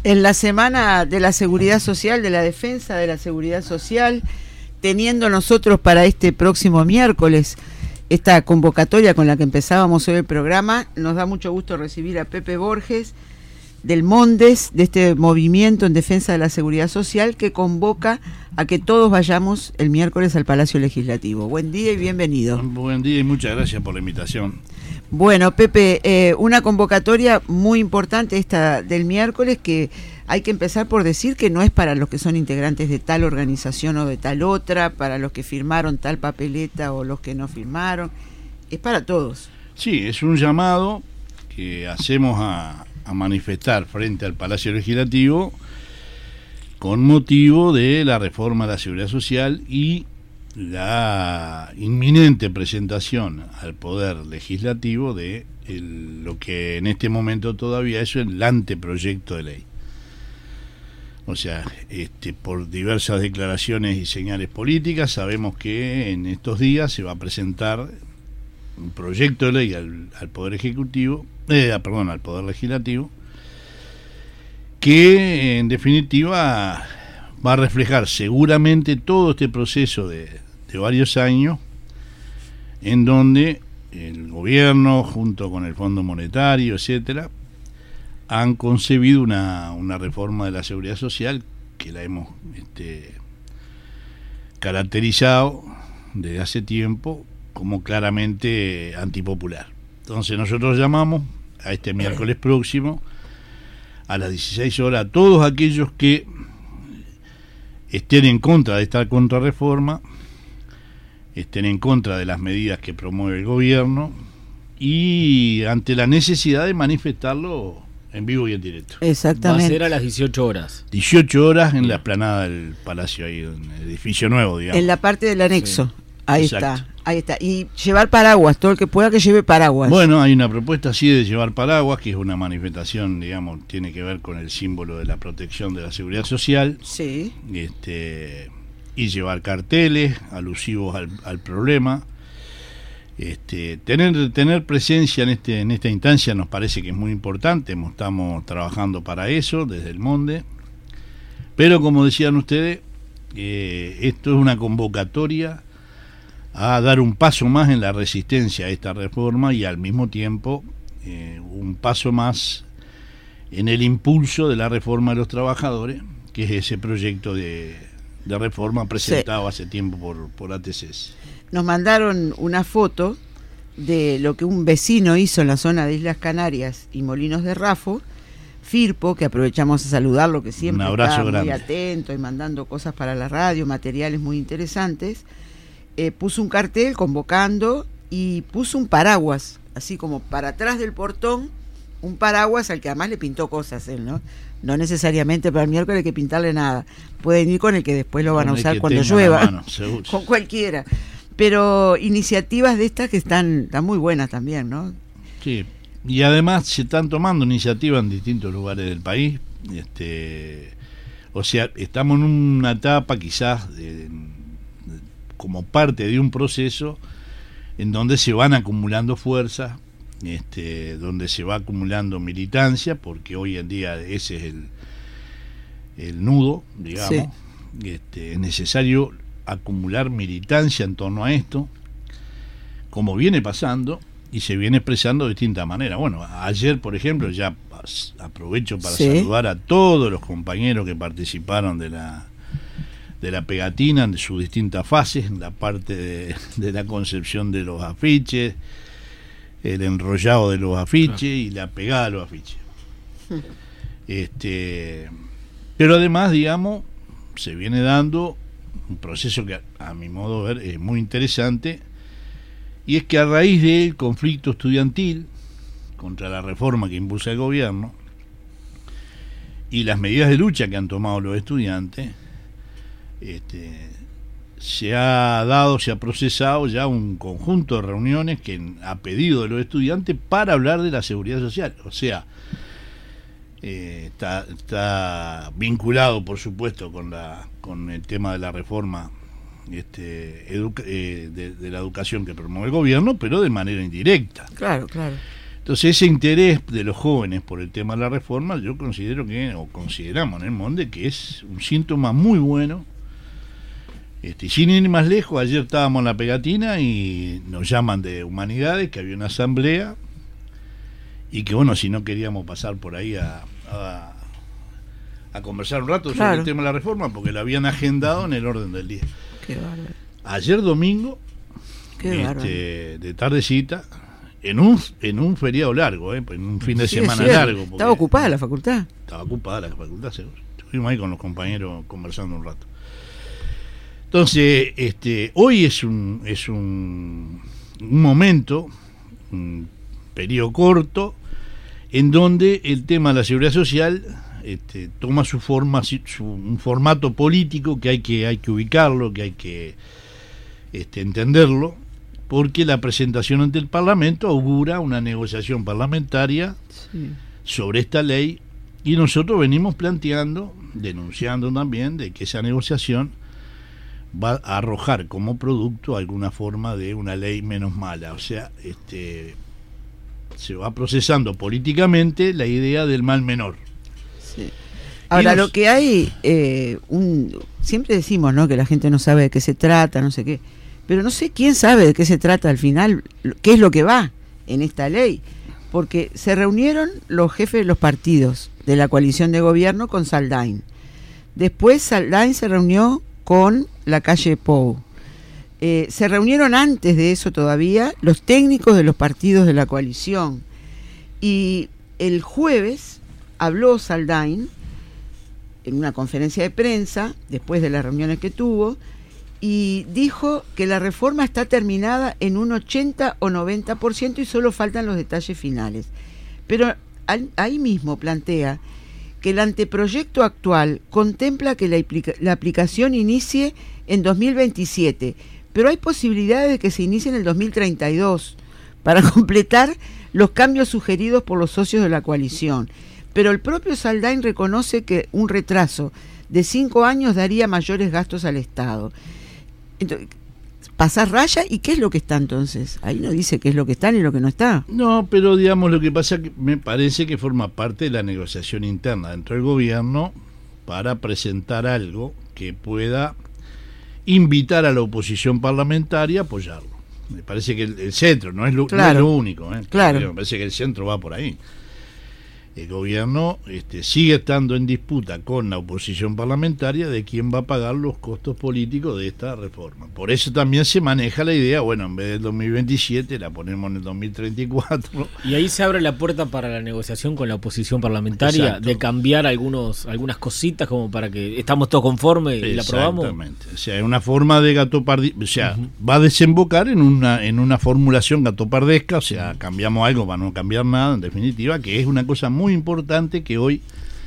En la semana de la seguridad social, de la defensa de la seguridad social, teniendo nosotros para este próximo miércoles esta convocatoria con la que empezábamos hoy el programa, nos da mucho gusto recibir a Pepe Borges del Mondes, de este movimiento en defensa de la seguridad social que convoca a que todos vayamos el miércoles al Palacio Legislativo. Buen día y bienvenido. Buen día y muchas gracias por la invitación. Bueno, Pepe, una convocatoria muy importante esta del miércoles, que hay que empezar por decir que no es para los que son integrantes de tal organización o de tal otra, para los que firmaron tal papeleta o los que no firmaron, es para todos. Sí, es un llamado que hacemos a manifestar frente al Palacio Legislativo con motivo de la reforma de la seguridad social y la inminente presentación al Poder Legislativo de lo que en este momento todavía es el anteproyecto de ley. O sea, por diversas declaraciones y señales políticas sabemos que en estos días se va a presentar un proyecto de ley al Poder Ejecutivo, al Poder Legislativo, que en definitiva va a reflejar seguramente todo este proceso de varios años en donde el gobierno junto con el Fondo Monetario, etcétera, han concebido una reforma de la seguridad social que la hemos caracterizado desde hace tiempo como claramente antipopular. Entonces nosotros llamamos a este miércoles próximo a las 16 horas a todos aquellos que estén en contra de esta contrarreforma, estén en contra de las medidas que promueve el gobierno y ante la necesidad de manifestarlo en vivo y en directo. Exactamente. Va a ser a las 18 horas. 18 horas en la explanada del Palacio, ahí en el edificio nuevo, digamos. En la parte del anexo. Sí. Ahí Exacto. Ahí está. Y llevar paraguas, todo el que pueda que lleve paraguas. Bueno, hay una propuesta así de llevar paraguas, que es una manifestación, digamos, tiene que ver con el símbolo de la protección de la seguridad social. Sí. Y llevar carteles alusivos al problema. Tener presencia en esta instancia nos parece que es muy importante. Estamos trabajando para eso desde el Monde, pero como decían ustedes, esto es una convocatoria a dar un paso más en la resistencia a esta reforma y al mismo tiempo un paso más en el impulso de la reforma de los trabajadores, que es ese proyecto de reforma presentado hace tiempo por ATCs. Nos mandaron una foto de lo que un vecino hizo en la zona de Islas Canarias y Molinos de Rafo, Firpo, que aprovechamos a saludarlo, que siempre está muy atento y mandando cosas para la radio, materiales muy interesantes. Puso un cartel convocando y puso un paraguas, así como para atrás del portón, un paraguas al que además le pintó cosas él, ¿no? No necesariamente para el miércoles hay que pintarle nada. Pueden ir con el que después lo van a usar cuando llueva, mano, con cualquiera. Pero iniciativas de estas que están muy buenas también, ¿no? Sí, y además se están tomando iniciativas en distintos lugares del país. O sea, estamos en una etapa quizás como parte de un proceso en donde se van acumulando fuerzas, donde se va acumulando militancia, porque hoy en día ese es el nudo, digamos. Sí. Es necesario acumular militancia en torno a esto, como viene pasando y se viene expresando de distintas maneras. Bueno, ayer, por ejemplo, ya aprovecho para saludar a todos los compañeros que participaron de la pegatina en sus distintas fases, la parte de la concepción de los afiches, el enrollado de los afiches y la pegada de los afiches. Pero además, digamos, se viene dando un proceso que a mi modo de ver es muy interesante, y es que a raíz del conflicto estudiantil contra la reforma que impulsa el gobierno y las medidas de lucha que han tomado los estudiantes, se ha procesado ya un conjunto de reuniones que a pedido de los estudiantes para hablar de la seguridad social. O sea, está vinculado, por supuesto, con el tema de la reforma de la educación que promueve el gobierno, pero de manera indirecta. Claro, claro. Entonces ese interés de los jóvenes por el tema de la reforma, yo considero que, o consideramos en el Monde, que es un síntoma muy bueno. Sin ir más lejos, ayer estábamos en La Pegatina y nos llaman de Humanidades, que había una asamblea, y que bueno, si no queríamos pasar por ahí a conversar un rato sobre el tema de la reforma, porque la habían agendado en el orden del día. Qué bárbaro. Ayer domingo, de tardecita, en un feriado largo, en un fin de semana largo. ¿Estaba ocupada la facultad? Estaba ocupada la facultad, seguro. Estuvimos ahí con los compañeros conversando un rato. Entonces, hoy es un momento, un periodo corto, en donde el tema de la seguridad social toma su forma, un formato político que hay que ubicarlo, que hay que entenderlo, porque la presentación ante el Parlamento augura una negociación parlamentaria sobre esta ley, y nosotros venimos denunciando también de que esa negociación va a arrojar como producto alguna forma de una ley menos mala. O sea, se va procesando políticamente la idea del mal menor. Sí. Ahora, lo que hay, siempre decimos, ¿no?, que la gente no sabe de qué se trata, no sé qué, pero no sé quién sabe de qué se trata al final, qué es lo que va en esta ley, porque se reunieron los jefes de los partidos de la coalición de gobierno con Saldain. Después Saldain se reunió con la calle Pou. Se reunieron antes de eso todavía los técnicos de los partidos de la coalición. Y el jueves habló Saldain en una conferencia de prensa, después de las reuniones que tuvo, y dijo que la reforma está terminada en un 80 o 90% y solo faltan los detalles finales. Pero ahí mismo plantea que el anteproyecto actual contempla que la aplicación inicie en 2027, pero hay posibilidades de que se inicie en el 2032 para completar los cambios sugeridos por los socios de la coalición. Pero el propio Saldain reconoce que un retraso de 5 años daría mayores gastos al Estado. Entonces, ¿pasar raya? ¿Y qué es lo que está entonces? Ahí no dice qué es lo que está ni lo que no está. No, pero digamos, lo que pasa que me parece que forma parte de la negociación interna dentro del gobierno para presentar algo que pueda invitar a la oposición parlamentaria a apoyarlo. Me parece que el centro no es lo único, Claro. Me parece que el centro va por ahí. El gobierno sigue estando en disputa con la oposición parlamentaria de quién va a pagar los costos políticos de esta reforma. Por eso también se maneja la idea, bueno, en vez del 2027 la ponemos en el 2034. Y ahí se abre la puerta para la negociación con la oposición parlamentaria. Exacto. De cambiar algunas cositas como para que estamos todos conformes y la aprobamos. Exactamente. O sea, es una forma de gatopardesca, o sea, va a desembocar en una formulación gatopardesca, o sea, cambiamos algo para no cambiar nada, en definitiva, que es una cosa muy importante que hoy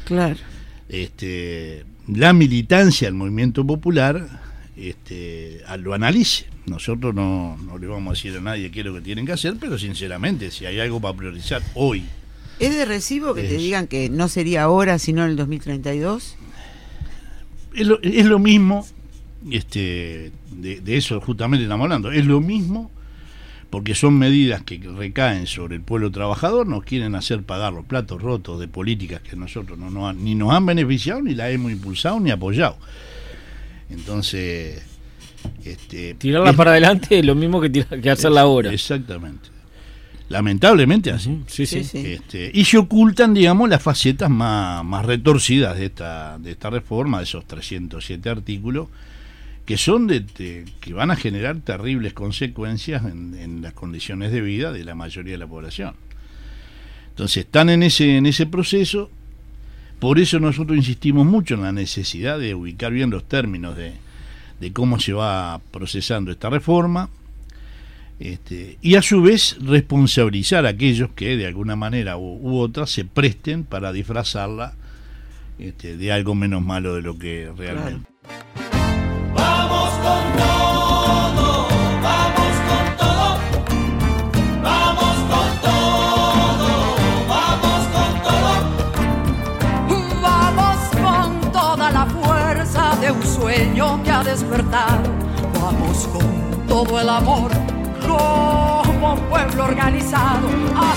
la militancia del movimiento popular lo analice. Nosotros no le vamos a decir a nadie qué es lo que tienen que hacer, pero sinceramente, si hay algo para priorizar hoy. ¿Es de recibo que te digan que no sería ahora sino en el 2032? Es lo mismo, de eso justamente estamos hablando, es lo mismo, porque son medidas que recaen sobre el pueblo trabajador, nos quieren hacer pagar los platos rotos de políticas que nosotros ni nos han beneficiado, ni las hemos impulsado, ni apoyado. Entonces, tirarla para adelante es lo mismo que hacerla ahora. Exactamente. Lamentablemente así. Sí. Y se ocultan, digamos, las facetas más retorcidas de esta reforma, de esos 307 artículos, que son que van a generar terribles consecuencias en las condiciones de vida de la mayoría de la población. Entonces están en ese proceso. Por eso nosotros insistimos mucho en la necesidad de ubicar bien los términos de cómo se va procesando esta reforma, y a su vez responsabilizar a aquellos que de alguna manera u otra se presten para disfrazarla de algo menos malo de lo que realmente. Vamos con todo, vamos con todo, vamos con todo, vamos con todo. Vamos con toda la fuerza de un sueño que ha despertado. Vamos con todo el amor como pueblo organizado, asumiendo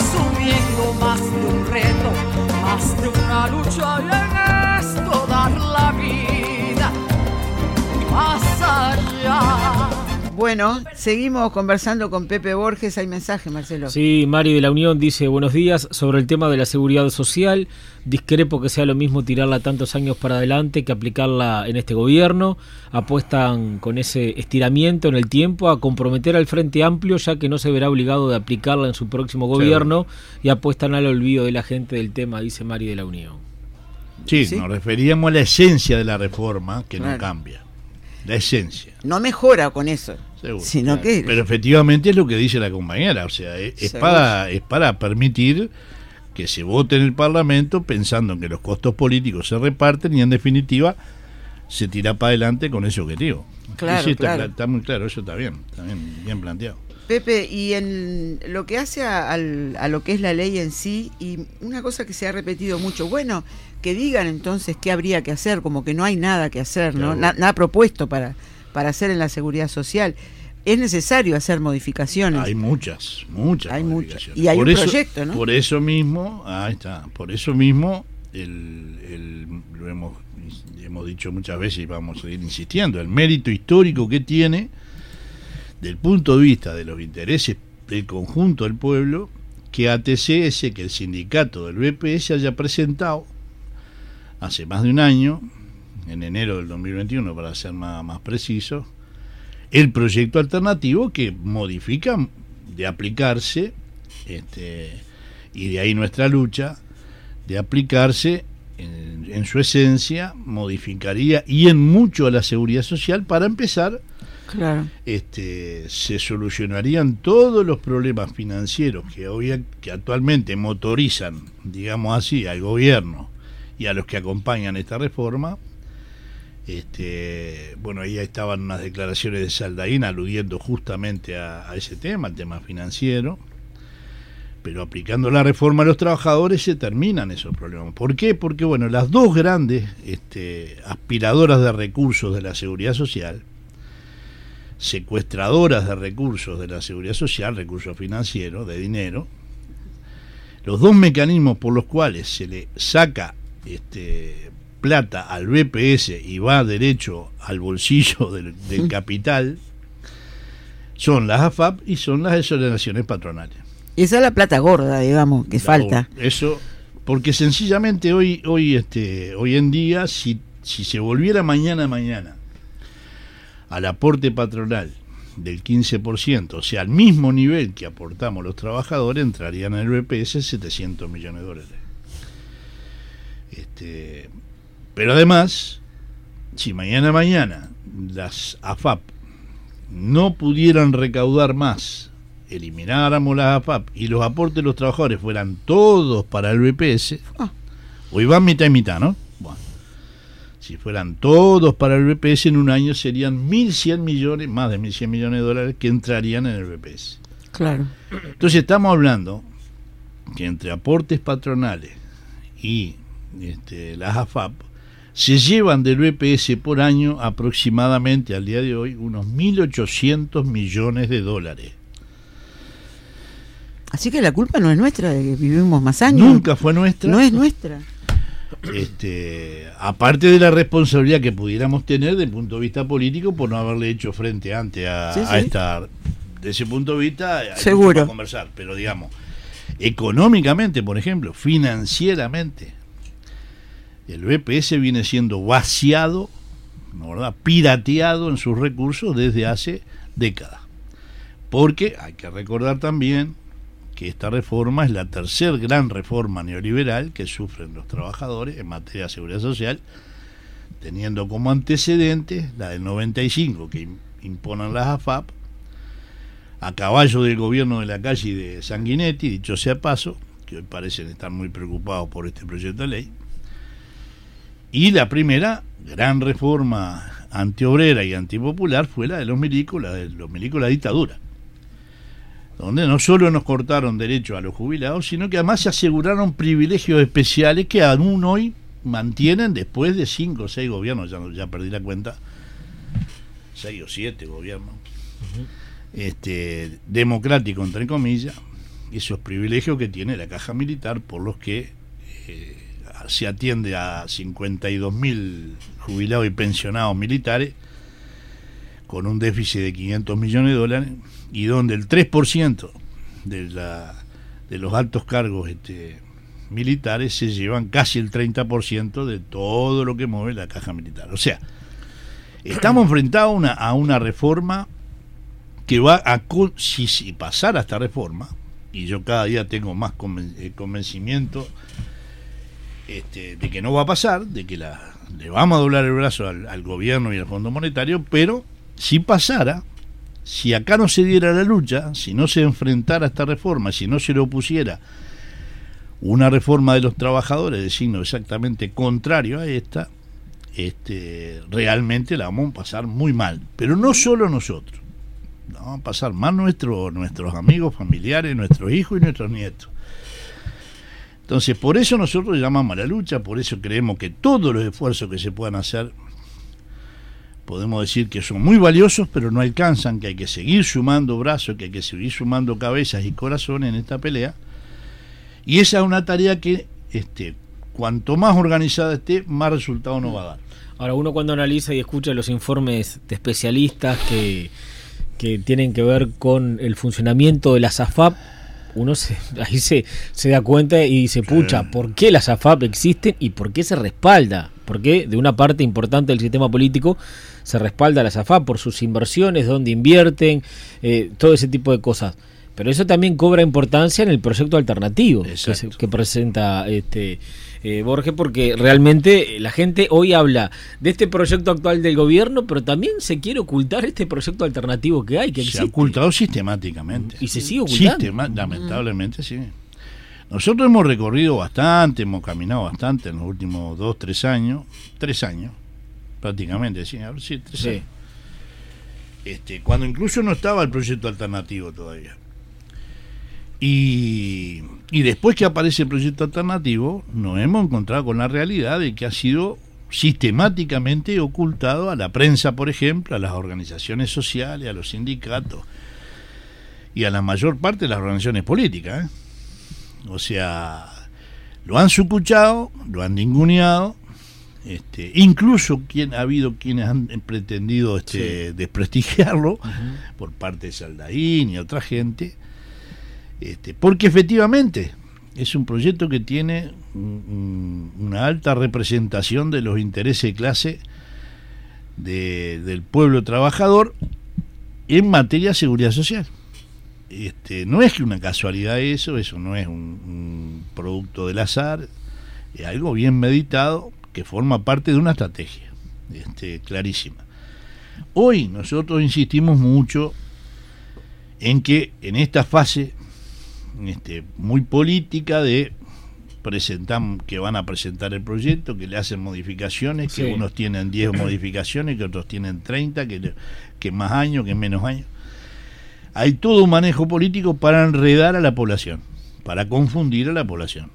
teniendo más de un reto, más de una lucha, y en esto dar la vida más allá. Bueno, seguimos conversando con Pepe Borges. Hay mensaje, Marcelo. Sí, Mari de la Unión dice: buenos días, sobre el tema de la seguridad social, discrepo que sea lo mismo tirarla tantos años para adelante que aplicarla en este gobierno. Apuestan con ese estiramiento en el tiempo a comprometer al Frente Amplio, ya que no se verá obligado de aplicarla en su próximo gobierno, y apuestan al olvido de la gente del tema, dice Mari de la Unión. Sí, nos referíamos a la esencia de la reforma, que no cambia. La esencia. No mejora con eso. Seguro, sino que... Pero efectivamente es lo que dice la compañera, o sea, es para permitir que se vote en el Parlamento pensando en que los costos políticos se reparten y en definitiva se tira para adelante con ese objetivo. Claro, sí, está muy claro, eso está bien planteado. Pepe, y en lo que hace a lo que es la ley en sí, y una cosa que se ha repetido mucho, bueno, que digan entonces qué habría que hacer, como que no hay nada que hacer, ¿no? Nada propuesto para hacer en la seguridad social. Es necesario hacer modificaciones. Hay muchas hay modificaciones. Y hay un proyecto, ¿no? Por eso mismo, por eso mismo lo hemos dicho muchas veces y vamos a seguir insistiendo, el mérito histórico que tiene del punto de vista de los intereses del conjunto del pueblo, que ATC, que el sindicato del BPS haya presentado hace más de un año, en enero del 2021 para ser más preciso, el proyecto alternativo que modifica de aplicarse, y de ahí nuestra lucha, de aplicarse en su esencia, modificaría y en mucho a la seguridad social. Para empezar, claro, se solucionarían todos los problemas financieros que actualmente motorizan, digamos así, al gobierno y a los que acompañan esta reforma. Bueno, ahí estaban unas declaraciones de Saldaín aludiendo justamente a ese tema, al tema financiero, pero aplicando la reforma a los trabajadores se terminan esos problemas. ¿Por qué? Porque, bueno, las dos grandes aspiradoras de recursos de la seguridad social, secuestradoras de recursos de la seguridad social, recursos financieros, de dinero, los dos mecanismos por los cuales se le saca plata al BPS y va derecho al bolsillo del capital, son las AFAP y son las exoneraciones patronales. Esa es la plata gorda, digamos, que falta. Eso, porque sencillamente hoy en día, si se volviera mañana al aporte patronal del 15%, o sea, al mismo nivel que aportamos los trabajadores, entrarían en el BPS 700 millones de dólares. Pero además, si mañana las AFAP no pudieran recaudar más, elimináramos las AFAP y los aportes de los trabajadores fueran todos para el BPS, hoy van mitad y mitad, ¿no? Bueno, si fueran todos para el BPS, en un año serían 1.100 millones, más de 1.100 millones de dólares que entrarían en el BPS. Claro. Entonces estamos hablando que entre aportes patronales y las AFAP se llevan del BPS por año aproximadamente al día de hoy unos 1.800 millones de dólares. Así que la culpa no es nuestra de que vivimos más años. Nunca fue nuestra. No es nuestra. Aparte de la responsabilidad que pudiéramos tener desde el punto de vista político por no haberle hecho frente antes a esta, de ese punto de vista hay seguro mucho para conversar, pero digamos, económicamente, por ejemplo, financieramente, el BPS viene siendo vaciado, ¿no, verdad?, pirateado en sus recursos desde hace décadas. Porque hay que recordar también que esta reforma es la tercer gran reforma neoliberal que sufren los trabajadores en materia de seguridad social, teniendo como antecedentes la del 95, que imponen las AFAP, a caballo del gobierno de la calle y de Sanguinetti, dicho sea paso, que hoy parecen estar muy preocupados por este proyecto de ley. Y la primera gran reforma antiobrera y antipopular fue la de los milicos, la dictadura, donde no solo nos cortaron derechos a los jubilados, sino que además se aseguraron privilegios especiales que aún hoy mantienen después de 5 o 6 gobiernos, ya perdí la cuenta, 6 o 7 gobiernos, democráticos entre comillas, esos privilegios que tiene la caja militar, por los que se atiende a 52.000 jubilados y pensionados militares con un déficit de 500 millones de dólares, y donde el 3% de los altos cargos militares se llevan casi el 30% de todo lo que mueve la caja militar. O sea, estamos enfrentados a una reforma que va a, si pasara esta reforma, y yo cada día tengo más convencimiento de que no va a pasar, de que le vamos a doblar el brazo al gobierno y al Fondo Monetario, pero si pasara, si acá no se diera la lucha, si no se enfrentara a esta reforma, si no se le opusiera una reforma de los trabajadores de signo exactamente contrario a esta, realmente la vamos a pasar muy mal. Pero no solo nosotros, la vamos a pasar mal nuestros amigos, familiares, nuestros hijos y nuestros nietos. Entonces, por eso nosotros llamamos a la lucha, por eso creemos que todos los esfuerzos que se puedan hacer, podemos decir que son muy valiosos, pero no alcanzan, que hay que seguir sumando brazos, que hay que seguir sumando cabezas y corazones en esta pelea. Y esa es una tarea que cuanto más organizada esté, más resultado nos va a dar. Ahora, uno cuando analiza y escucha los informes de especialistas que tienen que ver con el funcionamiento de las AFAP, uno ahí se da cuenta y dice, pucha, ¿por qué las AFAP existen y por qué se respalda? Porque de una parte importante del sistema político se respalda a las AFAP por sus inversiones, dónde invierten, todo ese tipo de cosas. Pero eso también cobra importancia en el proyecto alternativo que presenta Borges, porque realmente la gente hoy habla de este proyecto actual del gobierno, pero también se quiere ocultar este proyecto alternativo que hay, que existe. Se ha ocultado sistemáticamente. Y se sigue ocultando. Lamentablemente, sí. Nosotros hemos recorrido bastante, hemos caminado bastante en los últimos 2-3 años, 3 años, prácticamente, sí, 3 años. Cuando incluso no estaba el proyecto alternativo todavía. Y después que aparece el proyecto alternativo, nos hemos encontrado con la realidad de que ha sido sistemáticamente ocultado a la prensa, por ejemplo, a las organizaciones sociales, a los sindicatos y a la mayor parte de las organizaciones políticas. O sea, lo han sucuchado, lo han ninguneado, incluso ha habido quienes han pretendido desprestigiarlo, por parte de Saldaín y otra gente. Porque efectivamente es un proyecto que tiene una alta representación de los intereses de clase del pueblo trabajador en materia de seguridad social. No es que una casualidad eso no es un producto del azar, es algo bien meditado que forma parte de una estrategia clarísima. Hoy nosotros insistimos mucho en que en esta fase muy política de que van a presentar el proyecto, que le hacen modificaciones, que unos tienen 10 modificaciones, que otros tienen 30, que más años, que menos años. Hay todo un manejo político para enredar a la población, para confundir a la población.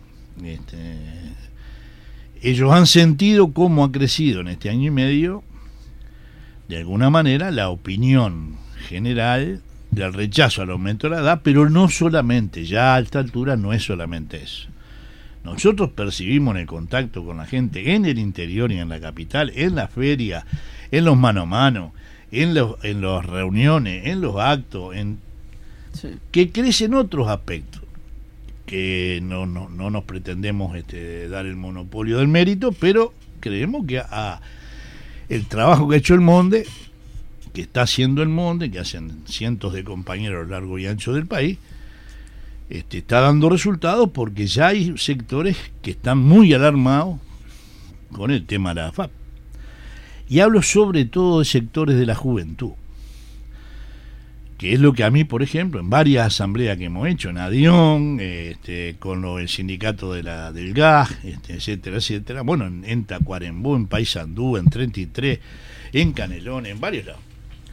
Ellos han sentido cómo ha crecido en este año y medio, de alguna manera, la opinión general del rechazo al aumento de la edad, pero no solamente, ya a esta altura no es solamente eso. Nosotros percibimos en el contacto con la gente en el interior y en la capital, en la feria, en los mano a mano, en las reuniones, en los actos, que crecen otros aspectos, que no nos pretendemos dar el monopolio del mérito, pero creemos que el trabajo que ha hecho el Monde, que está haciendo el Monde, que hacen cientos de compañeros a lo largo y ancho del país, está dando resultados, porque ya hay sectores que están muy alarmados con el tema de la AFAP. Y hablo sobre todo de sectores de la juventud, que es lo que a mí, por ejemplo, en varias asambleas que hemos hecho, en Adión, con el sindicato del gas, etcétera, etcétera, bueno, en Tacuarembó, en Paysandú, en 33, en Canelones, en varios lados.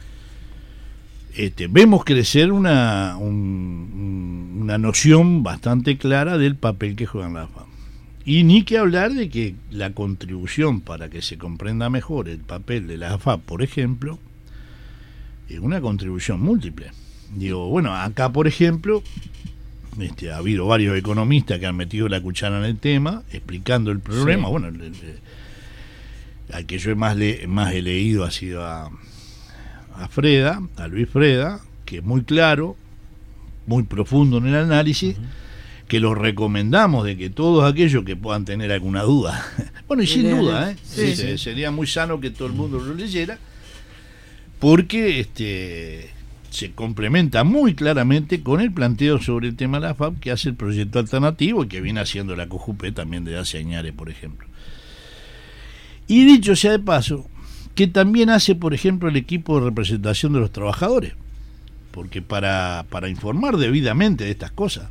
Vemos crecer una noción bastante clara del papel que juegan las AFAP. Y ni que hablar de que la contribución, para que se comprenda mejor el papel de la AFAP, por ejemplo, es una contribución múltiple. Digo, bueno, acá, por ejemplo, Ha habido varios economistas que han metido la cuchara en el tema, explicando el problema. Sí. Bueno, al que yo más he leído ha sido a Luis Freda, que es muy claro, muy profundo en el análisis, que lo recomendamos de que todos aquellos que puedan tener alguna duda, bueno, y sin duda, sería muy sano que todo el mundo lo leyera, porque se complementa muy claramente con el planteo sobre el tema de la AFAP que hace el proyecto alternativo y que viene haciendo la COJUPE también desde hace años, por ejemplo. Y dicho sea de paso, que también hace, por ejemplo, el equipo de representación de los trabajadores, porque para informar debidamente de estas cosas,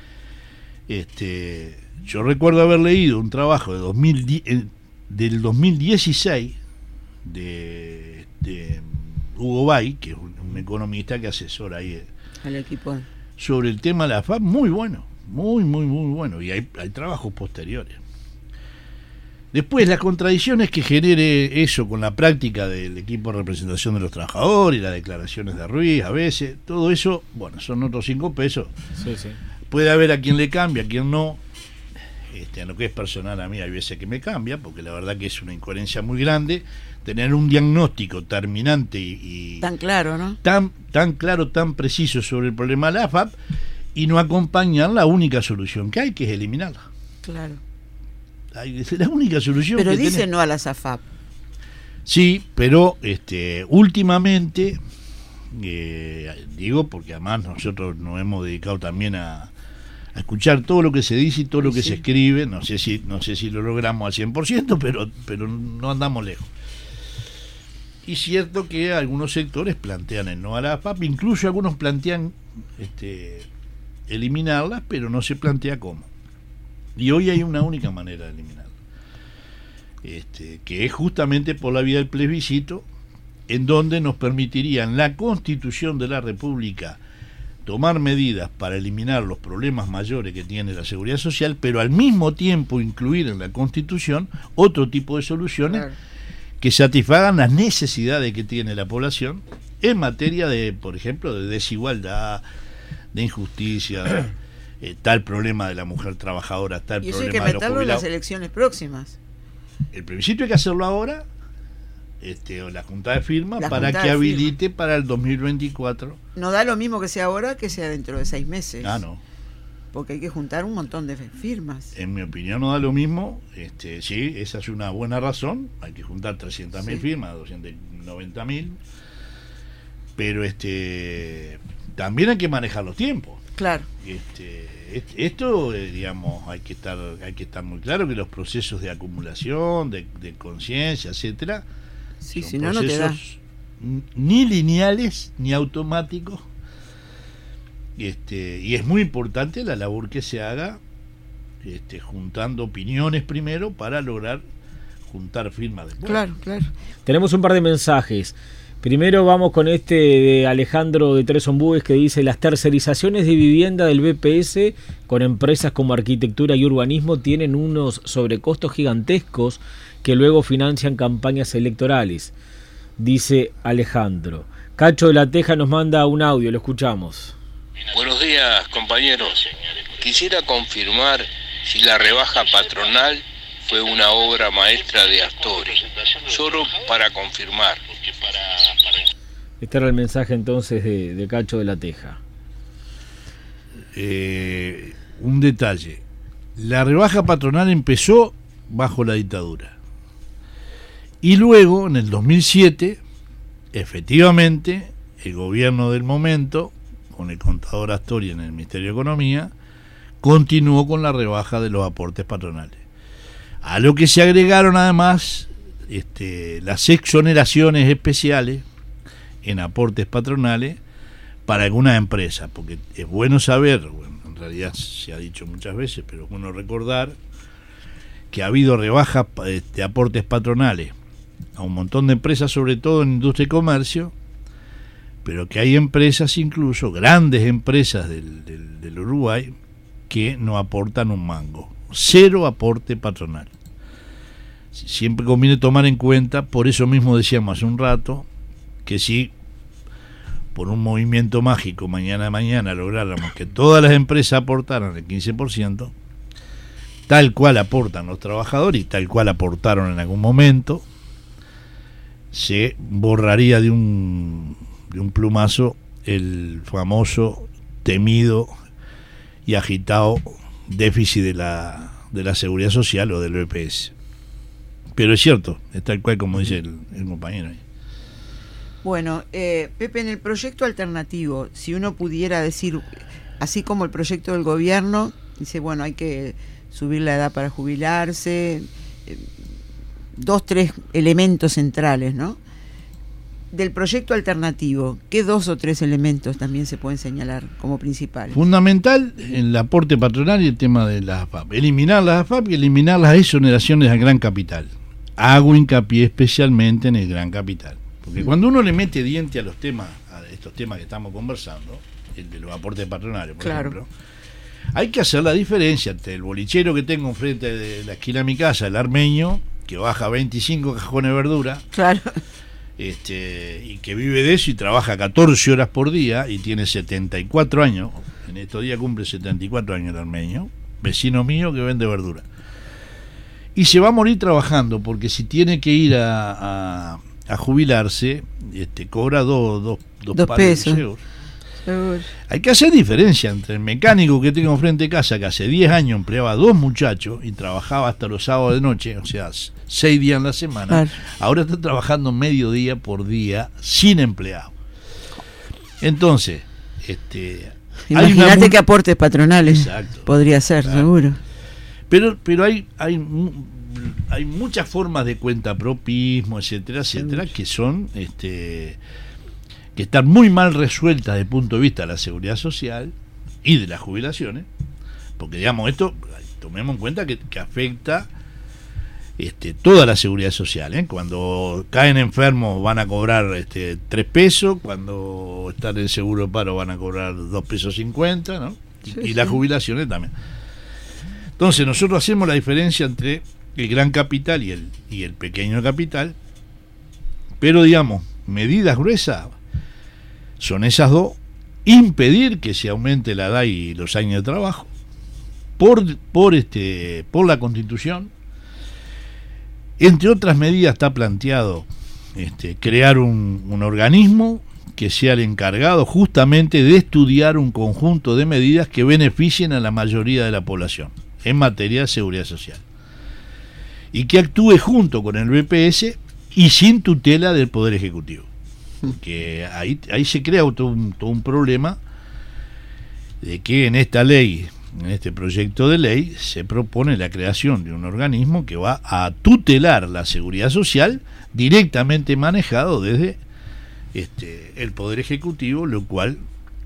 yo recuerdo haber leído un trabajo del 2016 de Hugo Bay, que es un economista que asesora ahí al equipo sobre el tema de la FAP, muy bueno, muy bueno, y hay trabajos posteriores. Después, las contradicciones que genere eso con la práctica del equipo de representación de los trabajadores y las declaraciones de Ruiz, a veces, todo eso, bueno, son otros 5 pesos. Sí. Puede haber a quien le cambie, a quien no. En lo que es personal, a mí hay veces que me cambia, porque la verdad que es una incoherencia muy grande tener un diagnóstico terminante y tan claro, ¿no? Tan claro, tan preciso sobre el problema de la AFAP y no acompañar la única solución que hay, que es eliminarla. Claro. Es la única solución. Pero dice no a las AFAP. Sí, pero últimamente, digo porque además nosotros nos hemos dedicado también a escuchar todo lo que se dice y todo lo que se escribe. No sé si lo logramos al 100%, pero no andamos lejos. Y cierto que algunos sectores plantean el no a la AFAP, incluso algunos plantean eliminarlas, pero no se plantea cómo. Y hoy hay una única manera de eliminarla, que es justamente por la vía del plebiscito, en donde nos permitirían la Constitución de la República tomar medidas para eliminar los problemas mayores que tiene la seguridad social, pero al mismo tiempo incluir en la Constitución otro tipo de soluciones que satisfagan las necesidades que tiene la población en materia de, por ejemplo, de desigualdad, de injusticia, tal problema de la mujer trabajadora, tal y eso problema hay que de los meterlo en las jubilados. elecciones próximas. El plebiscito hay que hacerlo ahora, o la junta de firmas, para que habilite para el 2024. No da lo mismo que sea ahora que sea dentro de 6 meses. No. Porque hay que juntar un montón de firmas. En mi opinión no da lo mismo. Sí, esa es una buena razón. Hay que juntar 300.000 firmas, 290.000. Pero también hay que manejar los tiempos. Claro. Esto, digamos, hay que estar muy claro que los procesos de acumulación, de conciencia, etcétera, son si no te da ni lineales ni automáticos. Y es muy importante la labor que se haga, juntando opiniones primero para lograr juntar firmas después. Claro. Tenemos un par de mensajes. Primero vamos con de Alejandro de Tres Ombúes, que dice: las tercerizaciones de vivienda del BPS con empresas como Arquitectura y Urbanismo tienen unos sobrecostos gigantescos que luego financian campañas electorales, dice Alejandro. Cacho de la Teja nos manda un audio, lo escuchamos. Buenos días, compañeros. Quisiera confirmar si la rebaja patronal fue una obra maestra de Astori. Solo para confirmar. Este era el mensaje entonces de Cacho de la Teja. Un detalle. La rebaja patronal empezó bajo la dictadura. Y luego, en el 2007, efectivamente, el gobierno del momento, con el contador Astori en el Ministerio de Economía, continuó con la rebaja de los aportes patronales. A lo que se agregaron además las exoneraciones especiales en aportes patronales para algunas empresas, porque es bueno saber, en realidad se ha dicho muchas veces, pero es bueno recordar que ha habido rebajas de aportes patronales a un montón de empresas, sobre todo en industria y comercio, pero que hay empresas, incluso grandes empresas del Uruguay, que no aportan un mango, 0 aporte patronal. Siempre conviene tomar en cuenta, por eso mismo decíamos hace un rato, que si por un movimiento mágico mañana lográramos que todas las empresas aportaran el 15%, tal cual aportan los trabajadores y tal cual aportaron en algún momento, se borraría de un plumazo el famoso, temido y agitado déficit de la seguridad social o del BPS. Pero es cierto, es tal cual como dice el compañero ahí. Bueno, Pepe, en el proyecto alternativo, si uno pudiera decir, así como el proyecto del gobierno, dice, bueno, hay que subir la edad para jubilarse, 2-3 elementos centrales, ¿no? Del proyecto alternativo, ¿qué 2 o 3 elementos también se pueden señalar como principales? Fundamental, el aporte patronal y el tema de las AFAP. Eliminar las AFAP y eliminar las exoneraciones al gran capital. Hago hincapié especialmente en el gran capital. Porque cuando uno le mete diente a estos temas que estamos conversando, el de los aportes patronales, por ejemplo, hay que hacer la diferencia entre el bolichero que tengo enfrente de la esquina de mi casa, el armenio, que baja 25 cajones de verdura, y que vive de eso y trabaja 14 horas por día y tiene 74 años, en estos días cumple 74 años el armenio, vecino mío que vende verdura. Y se va a morir trabajando, porque si tiene que ir a jubilarse, cobra dos pesos. Seguro. Hay que hacer diferencia entre el mecánico que tengo frente a casa, que hace 10 años empleaba 2 muchachos y trabajaba hasta los sábados de noche, o sea, 6 días en la semana, ahora está trabajando medio día por día sin empleado. Entonces, imagínate que aportes patronales. Exacto, podría ser, seguro. Pero hay muchas formas de cuentapropismo, etcétera, que son que están muy mal resueltas desde el punto de vista de la seguridad social y de las jubilaciones, porque digamos esto, tomemos en cuenta que afecta toda la seguridad social, Cuando caen enfermos van a cobrar 3 pesos, cuando están en seguro de paro van a cobrar 2 pesos 50, ¿no? Y las jubilaciones también. Entonces nosotros hacemos la diferencia entre el gran capital y el pequeño capital, pero digamos, medidas gruesas son esas 2: impedir que se aumente la edad y los años de trabajo por la Constitución. Entre otras medidas está planteado crear un organismo que sea el encargado justamente de estudiar un conjunto de medidas que beneficien a la mayoría de la población en materia de seguridad social, y que actúe junto con el BPS y sin tutela del Poder Ejecutivo, que ahí se crea todo un problema de que en esta ley, en este proyecto de ley, se propone la creación de un organismo que va a tutelar la seguridad social directamente manejado desde el Poder Ejecutivo, lo cual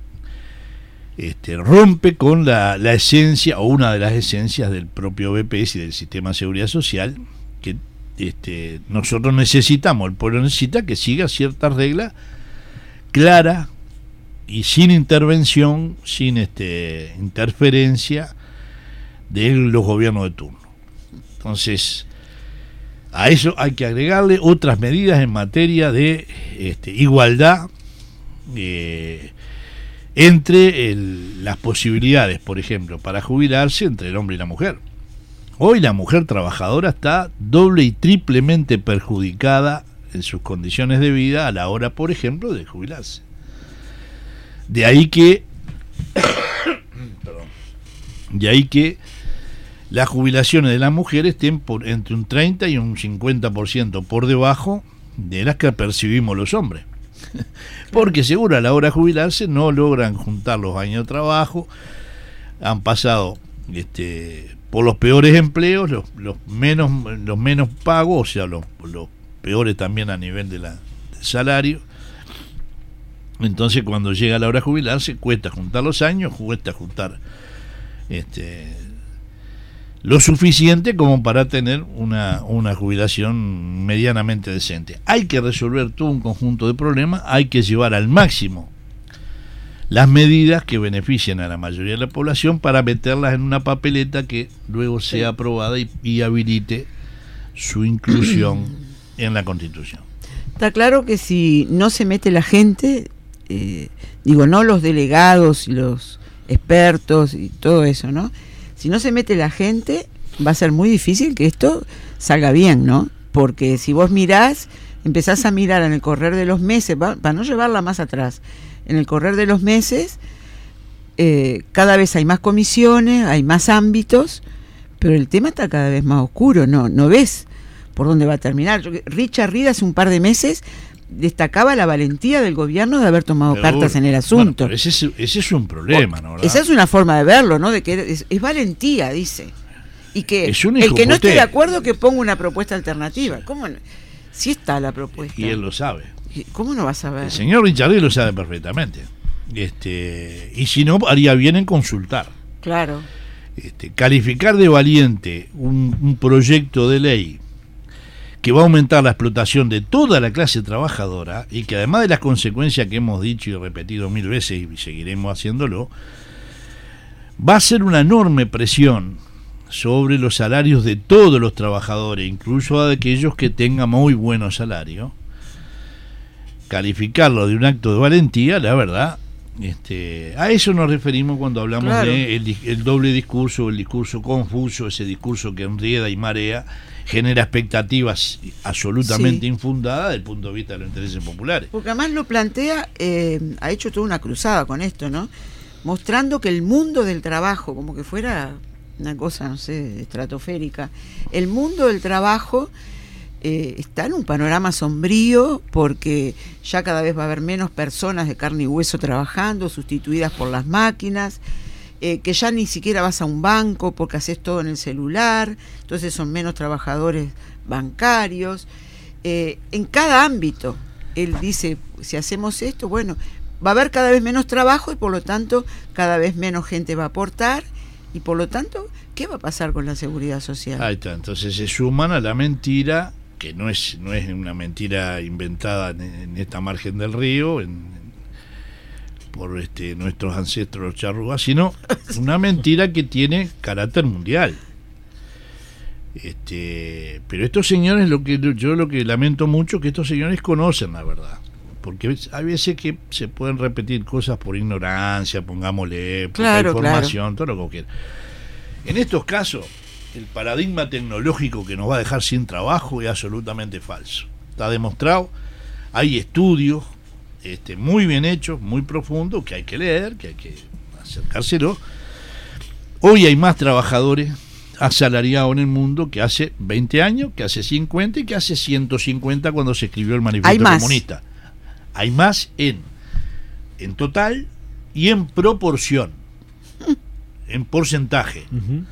rompe con la esencia, o una de las esencias del propio BPS y del sistema de seguridad social, que nosotros necesitamos, el pueblo necesita que siga ciertas reglas claras y sin intervención, sin interferencia de los gobiernos de turno. Entonces, a eso hay que agregarle otras medidas en materia de igualdad entre las posibilidades, por ejemplo, para jubilarse entre el hombre y la mujer. Hoy la mujer trabajadora está doble y triplemente perjudicada en sus condiciones de vida a la hora, por ejemplo, de jubilarse. De ahí que las jubilaciones de las mujeres estén entre un 30 y un 50% por debajo de las que percibimos los hombres. Porque seguro a la hora de jubilarse no logran juntar los años de trabajo, han pasado por los peores empleos, los menos pagos, o sea, los peores también a nivel del salario. Entonces cuando llega la hora de jubilarse cuesta juntar los años, cuesta juntar lo suficiente como para tener una jubilación medianamente decente. Hay que resolver todo un conjunto de problemas, hay que llevar al máximo las medidas que beneficien a la mayoría de la población para meterlas en una papeleta que luego sea aprobada y habilite su inclusión en la Constitución. Está claro que si no se mete la gente, digo, no los delegados y los expertos y todo eso, ¿no? Si no se mete la gente, va a ser muy difícil que esto salga bien, ¿no? Porque si vos mirás, empezás a mirar en el correr de los meses, para no llevarla más atrás, en el correr de los meses, cada vez hay más comisiones, hay más ámbitos, pero el tema está cada vez más oscuro, no ves por dónde va a terminar. Richard Reed hace un par de meses destacaba la valentía del gobierno de haber tomado cartas en el asunto. Bueno, ese es un problema, ¿no? Esa es una forma de verlo, ¿no? De que es valentía, dice. Y que el que no esté de acuerdo que ponga una propuesta alternativa. ¿Cómo no? Si está la propuesta. Y él lo sabe. ¿Cómo no va a saber? El señor Richard Reed lo sabe perfectamente. Y si no, haría bien en consultar. Claro. Calificar de valiente un proyecto de ley que va a aumentar la explotación de toda la clase trabajadora y que además de las consecuencias que hemos dicho y repetido 1000 veces y seguiremos haciéndolo, va a ser una enorme presión sobre los salarios de todos los trabajadores, incluso de aquellos que tengan muy buenos salarios. Calificarlo de un acto de valentía, la verdad, a eso nos referimos cuando hablamos de el doble discurso, el discurso confuso, ese discurso que enrieda y marea, genera expectativas absolutamente infundadas desde el punto de vista de los intereses populares. Porque además lo plantea, ha hecho toda una cruzada con esto, ¿no? Mostrando que el mundo del trabajo, como que fuera una cosa, no sé, estratosférica, el mundo del trabajo está en un panorama sombrío porque ya cada vez va a haber menos personas de carne y hueso trabajando, sustituidas por las máquinas, que ya ni siquiera vas a un banco porque haces todo en el celular, entonces son menos trabajadores bancarios. En cada ámbito, él dice, si hacemos esto, bueno, va a haber cada vez menos trabajo y por lo tanto cada vez menos gente va a aportar y por lo tanto, ¿qué va a pasar con la seguridad social? Ahí está, entonces se suman a la mentira, que no es una mentira inventada en esta margen del río, por nuestros ancestros los charrúas, sino una mentira que tiene carácter mundial. Pero estos señores, yo lo que lamento mucho es que estos señores conocen la verdad, porque hay veces que se pueden repetir cosas por ignorancia, pongámosle, poca información, todo lo que quieran. En estos casos, el paradigma tecnológico que nos va a dejar sin trabajo es absolutamente falso. Está demostrado, hay estudios muy bien hechos, muy profundos, que hay que leer, que hay que acercárselo. Hoy hay más trabajadores asalariados en el mundo que hace 20 años, que hace 50 y que hace 150 cuando se escribió el manifiesto comunista. Hay más en total y en proporción, en porcentaje.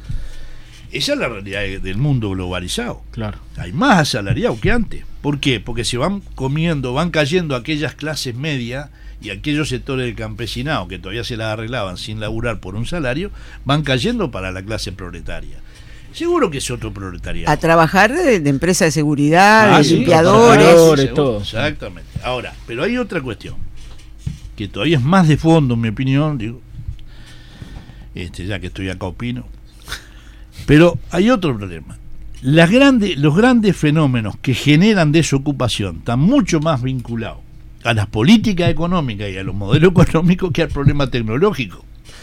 Esa es la realidad del mundo globalizado. Claro. Hay más asalariados que antes. ¿Por qué? Porque se van cayendo aquellas clases medias y aquellos sectores del campesinado que todavía se las arreglaban sin laburar por un salario, van cayendo para la clase proletaria. Seguro que es otro proletariado. A trabajar de empresa de seguridad, de limpiadores. Todo. Exactamente. Ahora, pero hay otra cuestión, que todavía es más de fondo, en mi opinión, digo, ya que estoy acá opino. Pero hay otro problema. Los grandes fenómenos que generan desocupación están mucho más vinculados a las políticas económicas y a los modelos económicos que al problema tecnológico.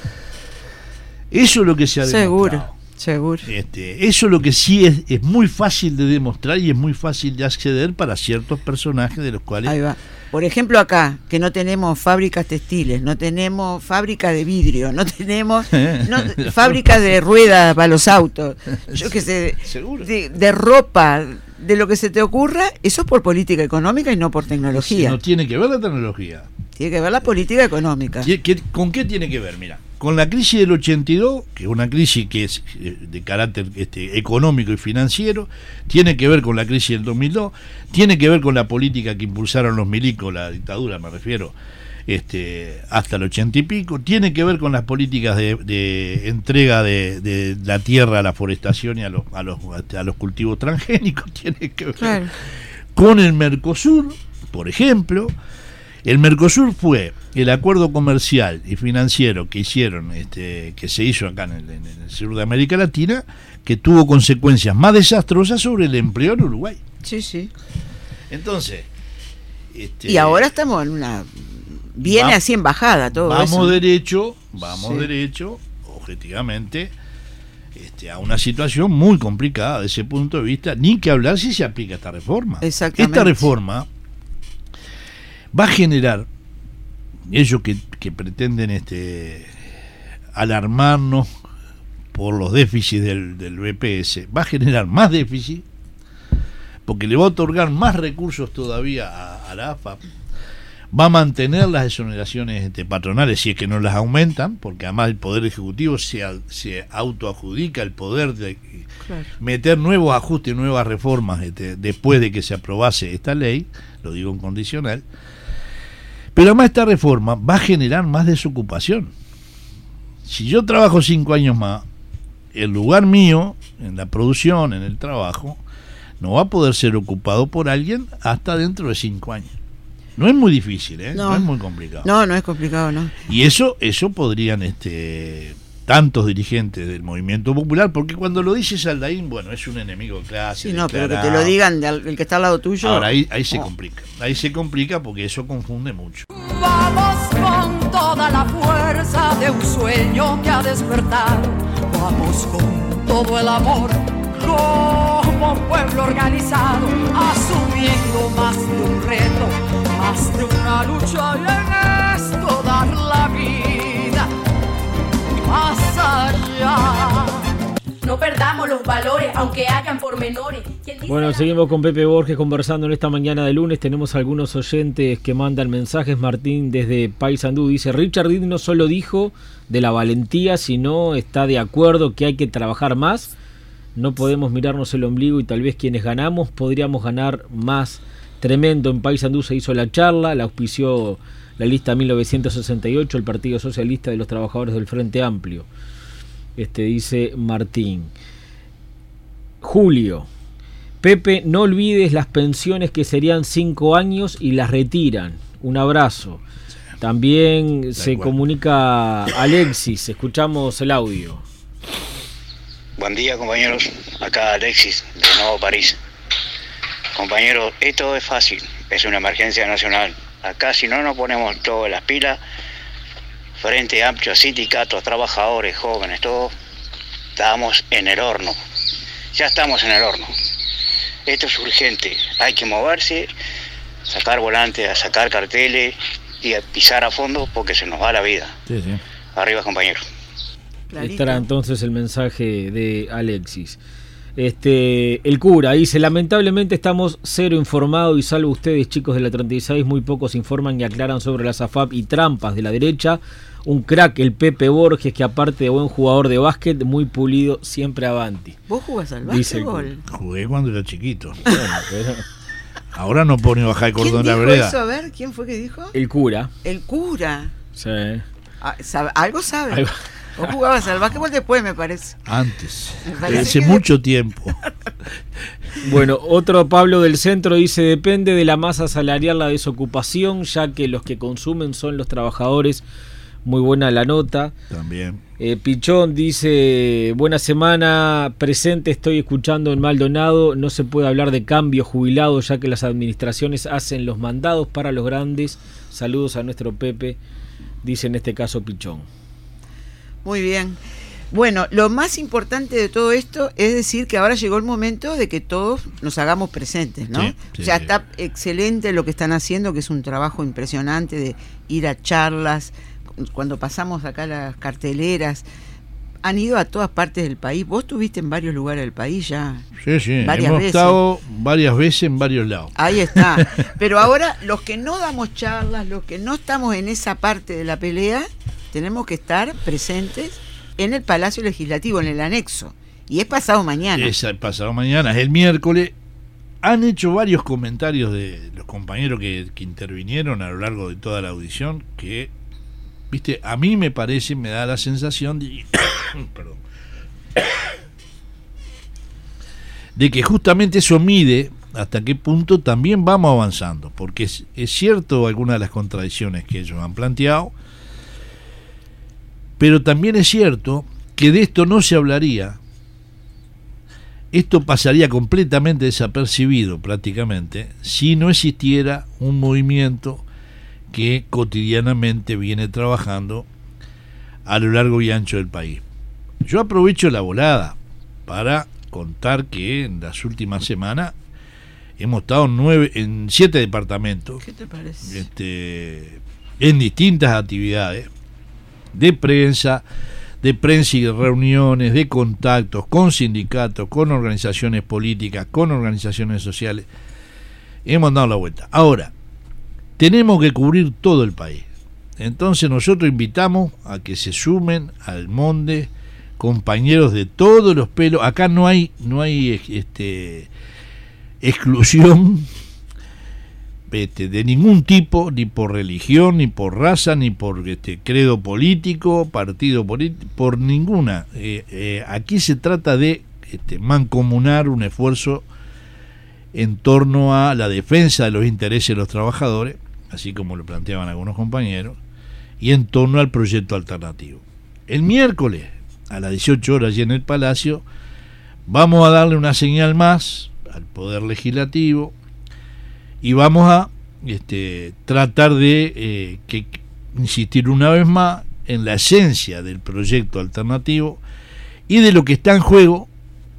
Eso es lo que se ha demostrado. Seguro. Eso es lo que sí es muy fácil de demostrar y es muy fácil de acceder para ciertos personajes de los cuales... Ahí va. Por ejemplo, acá, que no tenemos fábricas textiles, no tenemos fábricas de vidrio, no tenemos fábricas de ruedas para los autos, yo qué sé, de ropa, de lo que se te ocurra, eso es por política económica y no por tecnología. No tiene que ver la tecnología. Tiene que ver la política económica. ¿Con qué tiene que ver? Mira, con la crisis del 82, que es una crisis que es de carácter económico y financiero, tiene que ver con la crisis del 2002, tiene que ver con la política que impulsaron los milicos, la dictadura me refiero, hasta el 80 y pico, tiene que ver con las políticas de entrega de la tierra a la forestación y a los cultivos transgénicos, tiene que ver con el Mercosur, por ejemplo. El Mercosur fue el acuerdo comercial y financiero que hicieron, que se hizo acá en el sur de América Latina, que tuvo consecuencias más desastrosas sobre el empleo en Uruguay. Sí. Entonces, y ahora estamos en una Viene así en bajada todo vamos eso. Vamos derecho, objetivamente, a una situación muy complicada desde ese punto de vista, ni que hablar si se aplica esta reforma. Exactamente. Esta reforma va a generar, ellos que pretenden alarmarnos por los déficits del BPS, va a generar más déficit, porque le va a otorgar más recursos todavía a la AFAP, va a mantener las exoneraciones patronales si es que no las aumentan, porque además el Poder Ejecutivo se autoadjudica el poder de meter nuevos ajustes, nuevas reformas después de que se aprobase esta ley, lo digo en condicional. Pero además esta reforma va a generar más desocupación. Si yo trabajo 5 años más, el lugar mío, en la producción, en el trabajo, no va a poder ser ocupado por alguien hasta dentro de 5 años. No es muy difícil, no es muy complicado. No es complicado, no. Y eso podrían tantos dirigentes del movimiento popular, porque cuando lo dice Saldaín, bueno, es un enemigo clásico. Sí, no, pero que te lo digan el que está al lado tuyo. Ahora ahí se complica. Ahí se complica porque eso confunde mucho. Vamos con toda la fuerza de un sueño que ha despertado. Vamos con todo el amor como pueblo organizado, asumiendo más de un reto, más de una lucha, y en esto dar la vida más allá. No perdamos los valores, aunque hayan pormenores. Bueno, seguimos con Pepe Borges conversando en esta mañana de lunes. Tenemos algunos oyentes que mandan mensajes. Martín desde Paysandú dice: Richard Reed no solo dijo de la valentía, sino está de acuerdo que hay que trabajar más. No podemos mirarnos el ombligo y tal vez quienes ganamos podríamos ganar más. Tremendo, en Paysandú se hizo la charla, la auspició la lista 1968, el Partido Socialista de los Trabajadores del Frente Amplio. Dice Martín. Julio: Pepe, no olvides las pensiones que serían 5 años y las retiran. Un abrazo. También se comunica Alexis, escuchamos el audio. Buen día, compañeros, acá Alexis de Nuevo París. Compañeros, esto es fácil, es una emergencia nacional. Acá si no nos ponemos todas las pilas, Frente Amplio, sindicatos, trabajadores, jóvenes, todos, estamos en el horno. Ya estamos en el horno. Esto es urgente, hay que moverse, sacar volantes, sacar carteles y a pisar a fondo porque se nos va la vida. Sí. Arriba, compañeros. Estará entonces el mensaje de Alexis. El cura dice: lamentablemente estamos cero informados y salvo ustedes, chicos de la 36, muy pocos informan y aclaran sobre las AFAP y trampas de la derecha. Un crack el Pepe Borges, que aparte de buen jugador de básquet, muy pulido, siempre avanti. ¿Vos jugás al básquetbol? Jugué cuando era chiquito. Ahora no pone bajar el cordón de la vereda. Eso? A ver, ¿quién fue que dijo? El cura. El cura. Sí. Algo sabe. Vos jugabas al básquetbol después, me parece. Antes. Hace mucho tiempo. Bueno, otro Pablo del Centro dice: depende de la masa salarial la desocupación, ya que los que consumen son los trabajadores. Muy buena la nota. También. Pichón dice: buena semana, presente, estoy escuchando en Maldonado. No se puede hablar de cambio jubilado, ya que las administraciones hacen los mandados para los grandes. Saludos a nuestro Pepe, dice en este caso Pichón. Muy bien. Bueno, lo más importante de todo esto es decir que ahora llegó el momento de que todos nos hagamos presentes, ¿no? Sí, o sea, está excelente lo que están haciendo, que es un trabajo impresionante de ir a charlas. Cuando pasamos acá las carteleras, han ido a todas partes del país. Vos estuviste en varios lugares del país ya. Sí, varias hemos veces. Estado varias veces en varios lados. Ahí está. Pero ahora, los que no damos charlas, los que no estamos en esa parte de la pelea, tenemos que estar presentes en el Palacio Legislativo, en el anexo. Y es pasado mañana. Es el pasado mañana, es el miércoles. Han hecho varios comentarios de los compañeros que intervinieron a lo largo de toda la audición, que, viste, a mí me parece, me da la sensación de, perdón, de que justamente eso mide hasta qué punto también vamos avanzando, porque es cierto algunas de las contradicciones que ellos han planteado, pero también es cierto que de esto no se hablaría, esto pasaría completamente desapercibido prácticamente si no existiera un movimiento que cotidianamente viene trabajando a lo largo y ancho del país. Yo aprovecho la volada para contar que en las últimas semanas hemos estado en 7 departamentos. ¿Qué te parece? En distintas actividades de prensa y reuniones, de contactos con sindicatos, con organizaciones políticas, con organizaciones sociales. Hemos dado la vuelta. Ahora, tenemos que cubrir todo el país. Entonces nosotros invitamos a que se sumen al Monde compañeros de todos los pelos. Acá no hay exclusión de ningún tipo, ni por religión, ni por raza, ni por credo político, partido político, por ninguna. Aquí se trata de mancomunar un esfuerzo en torno a la defensa de los intereses de los trabajadores, así como lo planteaban algunos compañeros, y en torno al proyecto alternativo. El miércoles, a las 18 horas, allí en el Palacio, vamos a darle una señal más al Poder Legislativo y vamos a tratar de insistir una vez más en la esencia del proyecto alternativo y de lo que está en juego,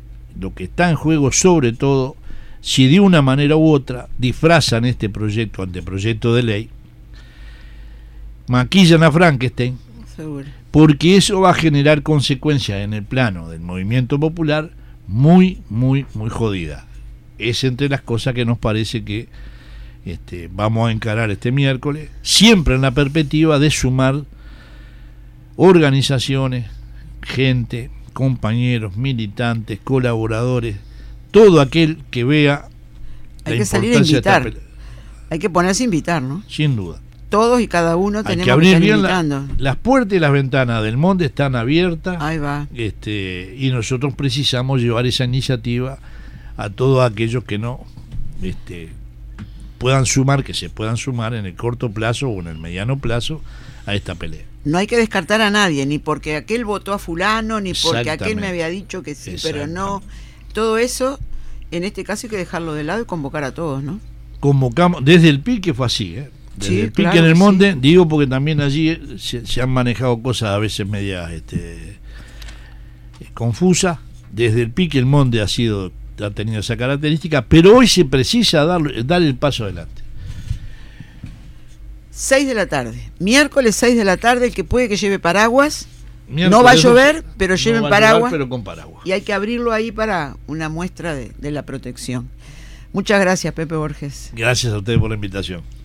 sobre todo si de una manera u otra disfrazan este proyecto, anteproyecto de ley, maquillan a Frankenstein, seguro, porque eso va a generar consecuencias en el plano del movimiento popular muy, muy, muy jodida. Es entre las cosas que nos parece que vamos a encarar este miércoles, siempre en la perspectiva de sumar organizaciones, gente, compañeros, militantes, colaboradores, todo aquel que vea la hay que salir a invitar, hay que ponerse a invitar, ¿no? Sin duda. Todos y cada uno tenemos que abrir estar bien invitando. Las puertas y las ventanas del Monde están abiertas. Ahí va. Y nosotros precisamos llevar esa iniciativa a todos aquellos que no puedan sumar, que se puedan sumar en el corto plazo o en el mediano plazo a esta pelea. No hay que descartar a nadie, ni porque aquel votó a fulano, ni porque aquel me había dicho que sí, pero no. Todo eso, en este caso hay que dejarlo de lado y convocar a todos, ¿no? Convocamos, desde el pique fue así, desde sí, el pique claro, en el Monde, sí. Digo porque también allí se han manejado cosas a veces medias confusas. Desde el pique el Monde ha tenido esa característica, pero hoy se precisa dar el paso adelante. 6 de la tarde, miércoles 6 de la tarde, el que puede que lleve paraguas. Miércoles no va a llover, pero lleven paraguas, pero con paraguas. Y hay que abrirlo ahí para una muestra de la protección. Muchas gracias, Pepe Borges. Gracias a ustedes por la invitación.